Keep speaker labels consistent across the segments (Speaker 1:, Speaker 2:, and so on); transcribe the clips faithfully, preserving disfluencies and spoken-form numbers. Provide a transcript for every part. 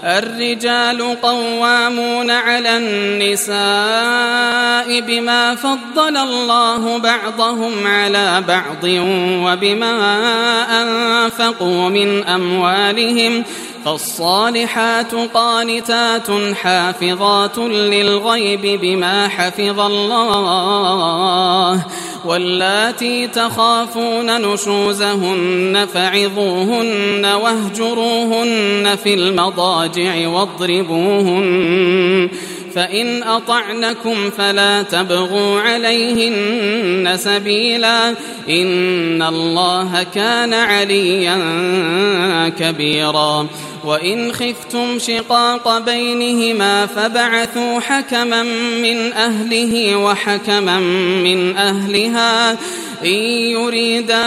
Speaker 1: الرجال قوامون على النساء بما فضل الله بعضهم على بعض وبما أنفقوا من أموالهم، فالصالحات قانتات حافظات للغيب بما حفظ الله، واللاتي تخافون نشوزهن فعظوهن واهجروهن في المضاجع واضربوهن، فإن أطعنكم فلا تبغوا عليهن سبيلا، إن الله كان عليا كبيرا. وإن خفتم شقاق بينهما فبعثوا حكما من أهله وحكما من أهلها إن يريدا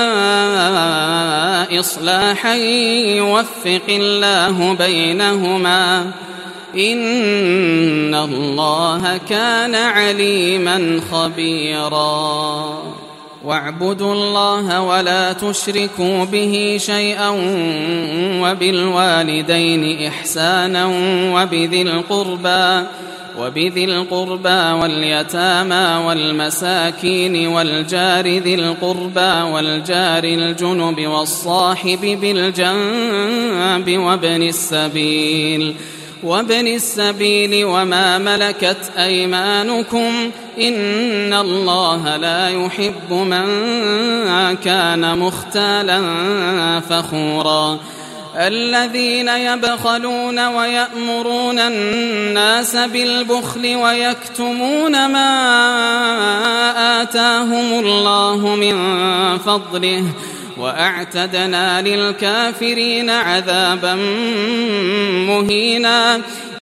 Speaker 1: إصلاحا يوفق الله بينهما، إن الله كان عليما خبيرا. واعبدوا الله ولا تشركوا به شيئا وبالوالدين إحسانا وبذي القربى وبذي القربى واليتامى والمساكين والجار ذي القربى والجار الجنب والصاحب بالجنب وابن السبيل وابن السبيل وما ملكت أيمانكم، إن الله لا يحب من كان مختالا فخورا. الذين يبخلون ويأمرون الناس بالبخل ويكتمون ما آتاهم الله من فضله، وأعتدنا للكافرين عذابا مهينا.